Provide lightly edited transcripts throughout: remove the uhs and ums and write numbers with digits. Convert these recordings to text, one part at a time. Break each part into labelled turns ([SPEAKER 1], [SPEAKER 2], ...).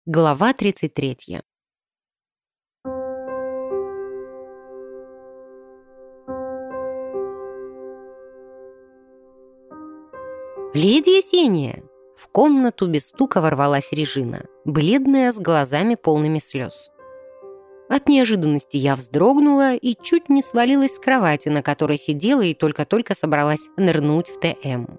[SPEAKER 1] Глава 33. «Леди Есения!» В комнату без стука ворвалась Режина, бледная, с глазами полными слез. От неожиданности я вздрогнула и чуть не свалилась с кровати, на которой сидела и только-только собралась нырнуть в ТМ.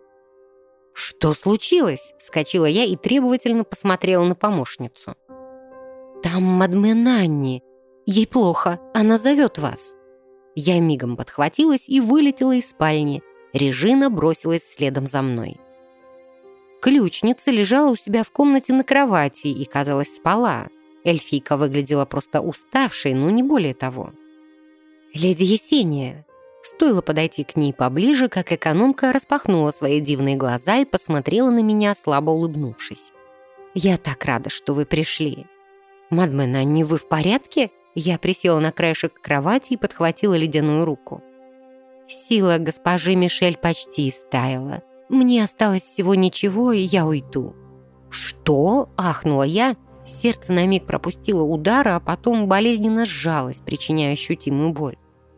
[SPEAKER 1] «Что случилось?» — вскочила я и требовательно посмотрела на помощницу. «Там мадмен Анни. Ей плохо, она зовет вас». Я мигом подхватилась и вылетела из спальни. Режина бросилась следом за мной. Ключница лежала у себя в комнате на кровати и, казалось, спала. Эльфийка выглядела просто уставшей, но не более того. «Леди Есения!» Стоило подойти к ней поближе, как экономка распахнула свои дивные глаза и посмотрела на меня, слабо улыбнувшись. «Я так рада, что вы пришли». «Мадмен Анни, вы в порядке?» Я присела на краешек кровати и подхватила ледяную руку. Сила госпожи Мишель почти истаяла. Мне осталось всего ничего, и я уйду. «Что?» — ахнула я. Сердце на миг пропустило удар, а потом болезненно сжалось, причиняя ощутимую боль.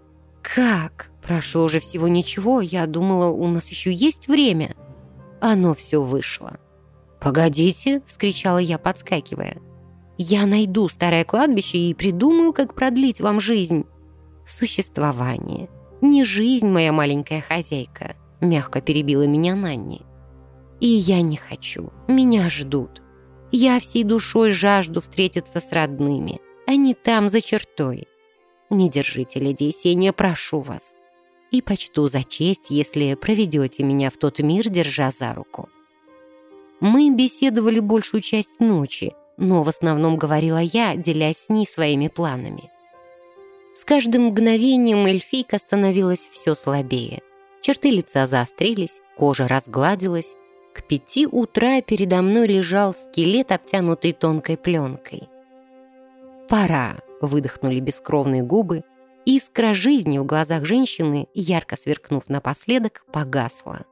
[SPEAKER 1] «Как? Прошло уже всего ничего. Я думала, у нас еще есть время». Оно все вышло. «Погодите!» — вскричала я, подскакивая. «Я найду старое кладбище и придумаю, как продлить вам жизнь». «Существование. Не жизнь, моя маленькая хозяйка», — мягко перебила меня Нанни. «И я не хочу. Меня ждут. Я всей душой жажду встретиться с родными. Они там, за чертой. Не держите, леди Есения, прошу вас. И почту за честь, если проведете меня в тот мир, держа за руку». Мы беседовали большую часть ночи, но в основном говорила я, делясь с ней своими планами. С каждым мгновением эльфийка становилась все слабее. Черты лица заострились, кожа разгладилась. К 5 утра передо мной лежал скелет, обтянутый тонкой пленкой. «Пора», — выдохнули бескровные губы. Искра жизни в глазах женщины, ярко сверкнув напоследок, погасла.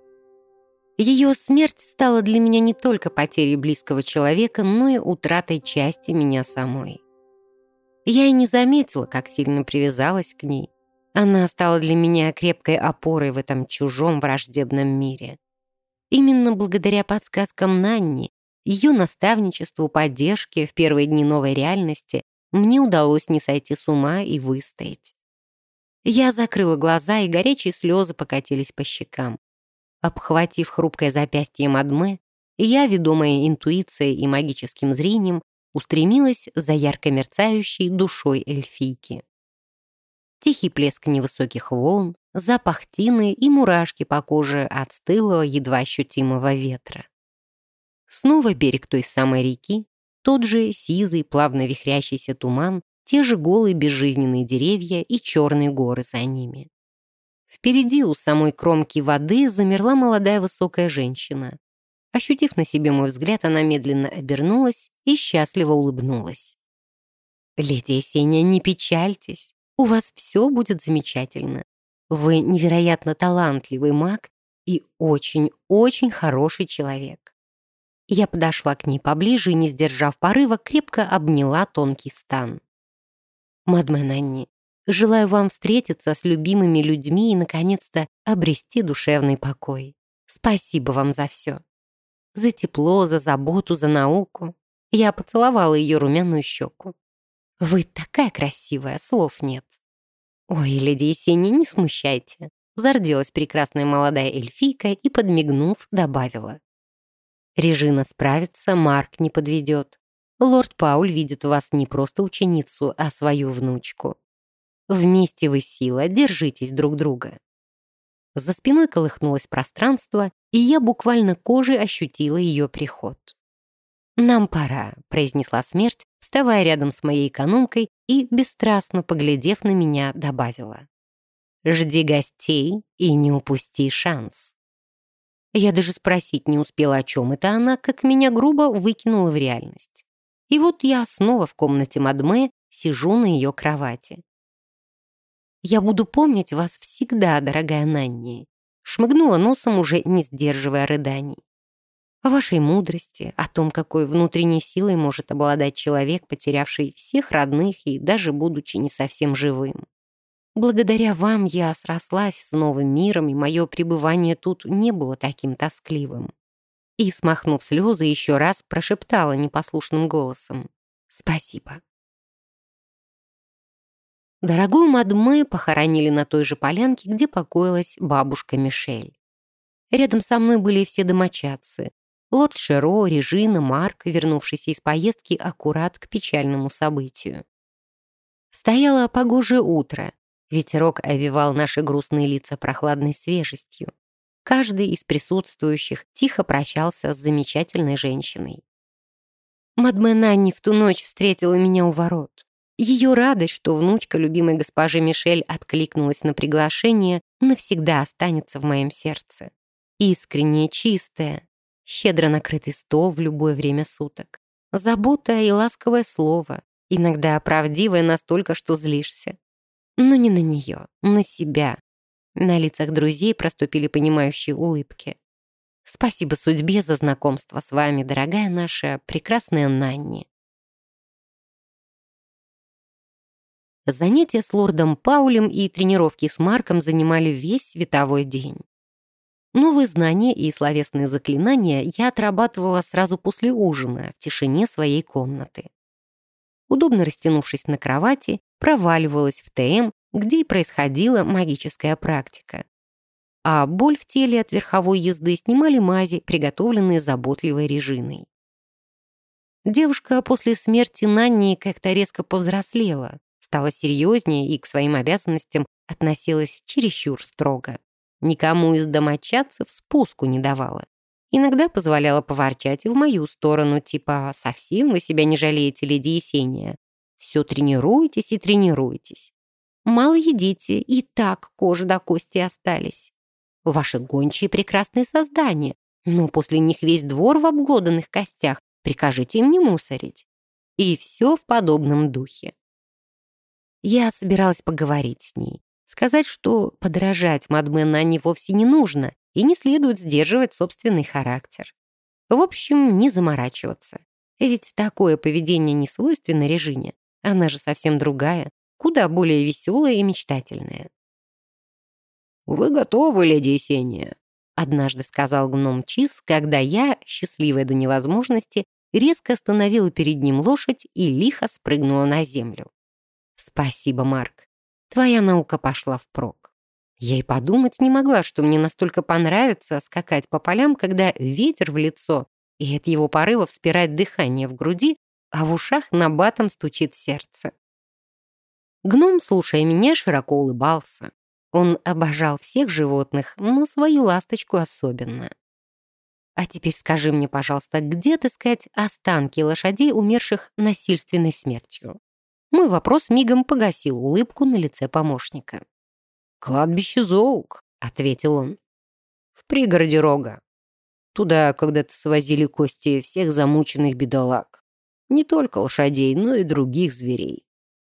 [SPEAKER 1] Ее смерть стала для меня не только потерей близкого человека, но и утратой части меня самой. Я и не заметила, как сильно привязалась к ней. Она стала для меня крепкой опорой в этом чужом враждебном мире. Именно благодаря подсказкам Нанни, ее наставничеству, поддержке в первые дни новой реальности мне удалось не сойти с ума и выстоять. Я закрыла глаза, и горячие слезы покатились по щекам. Обхватив хрупкое запястье Мадме, я, ведомая интуицией и магическим зрением, устремилась за ярко мерцающей душой эльфийки. Тихий плеск невысоких волн, запах тины и мурашки по коже от стылого, едва ощутимого ветра. Снова берег той самой реки, тот же сизый, плавно вихрящийся туман, те же голые безжизненные деревья и черные горы за ними. Впереди, у самой кромки воды, замерла молодая высокая женщина. Ощутив на себе мой взгляд, она медленно обернулась и счастливо улыбнулась. «Леди Есения, не печальтесь, у вас все будет замечательно. Вы невероятно талантливый маг и очень-очень хороший человек». Я подошла к ней поближе и, не сдержав порыва, крепко обняла тонкий стан. «Мадмен Анни, желаю вам встретиться с любимыми людьми и, наконец-то, обрести душевный покой. Спасибо вам за все. За тепло, за заботу, за науку». Я поцеловала ее румяную щеку. «Вы такая красивая, слов нет». «Ой, леди Есения, не смущайте», — зарделась прекрасная молодая эльфийка и, подмигнув, добавила. «Режина справится, Марк не подведет. Лорд Пауль видит в вас не просто ученицу, а свою внучку. Вместе вы сила, держитесь друг друга». За спиной колыхнулось пространство, и я буквально кожей ощутила ее приход. «Нам пора», — произнесла смерть, вставая рядом с моей экономкой и, бесстрастно поглядев на меня, добавила. «Жди гостей и не упусти шанс». Я даже спросить не успела, о чем это она, как меня грубо выкинула в реальность. И вот я снова в комнате Мадме, сижу на ее кровати. «Я буду помнить вас всегда, дорогая Нанни», шмыгнула носом, уже не сдерживая рыданий. о вашей мудрости, о том, какой внутренней силой может обладать человек, потерявший всех родных и даже будучи не совсем живым. Благодаря вам я срослась с новым миром, и мое пребывание тут не было таким тоскливым». И, смахнув слезы, еще раз прошептала непослушным голосом: «Спасибо». Дорогую Мадме похоронили на той же полянке, где покоилась бабушка Мишель. Рядом со мной были все домочадцы: лорд Шеро, Режина, Марк, вернувшийся из поездки аккурат к печальному событию. Стояло погожее утро. Ветерок овевал наши грустные лица прохладной свежестью. Каждый из присутствующих тихо прощался с замечательной женщиной. Мадме Нанни в ту ночь встретила меня у ворот. Ее радость, что внучка любимой госпожи Мишель откликнулась на приглашение, навсегда останется в моем сердце. Искренняя, чистая, щедро накрытый стол в любое время суток, забота и ласковое слово, иногда правдивое настолько, что злишься. Но не на нее, на себя. На лицах друзей проступили понимающие улыбки. Спасибо судьбе за знакомство с вами, дорогая наша прекрасная Нанни. Занятия с лордом Паулем и тренировки с Марком занимали весь световой день. Новые знания и словесные заклинания я отрабатывала сразу после ужина в тишине своей комнаты. Удобно растянувшись на кровати, проваливалась в ТМ, где и происходила магическая практика. А боль в теле от верховой езды снимали мази, приготовленные заботливой Режиной. Девушка после смерти Нанни как-то резко повзрослела, стала серьезнее и к своим обязанностям относилась чересчур строго. Никому из домочадцев спуску не давала. Иногда позволяла поворчать и в мою сторону, типа «совсем вы себя не жалеете, леди Есения? Все тренируйтесь и тренируйтесь. Мало едите, и так кожа до кости остались. Ваши гончие прекрасные создания, но после них весь двор в обглоданных костях, прикажите им не мусорить». И все в подобном духе. Я собиралась поговорить с ней, сказать, что подражать мадме Нанни вовсе не нужно и не следует сдерживать собственный характер. В общем, не заморачиваться. Ведь такое поведение не свойственно Режине. Она же совсем другая, куда более веселая и мечтательная. «Вы готовы, леди Есения?» — однажды сказал гном Чиз, когда я, счастливая до невозможности, резко остановила перед ним лошадь и лихо спрыгнула на землю. «Спасибо, Марк. Твоя наука пошла впрок». Я и подумать не могла, что мне настолько понравится скакать по полям, когда ветер в лицо, и от его порывов спирает дыхание в груди, а в ушах набатом стучит сердце. Гном, слушая меня, широко улыбался. Он обожал всех животных, но свою ласточку особенно. «А теперь скажи мне, пожалуйста, где отыскать останки лошадей, умерших насильственной смертью?» Мой вопрос мигом погасил улыбку на лице помощника. «Кладбище Зоук», — ответил он. «В пригороде Рога. Туда когда-то свозили кости всех замученных бедолаг. Не только лошадей, но и других зверей.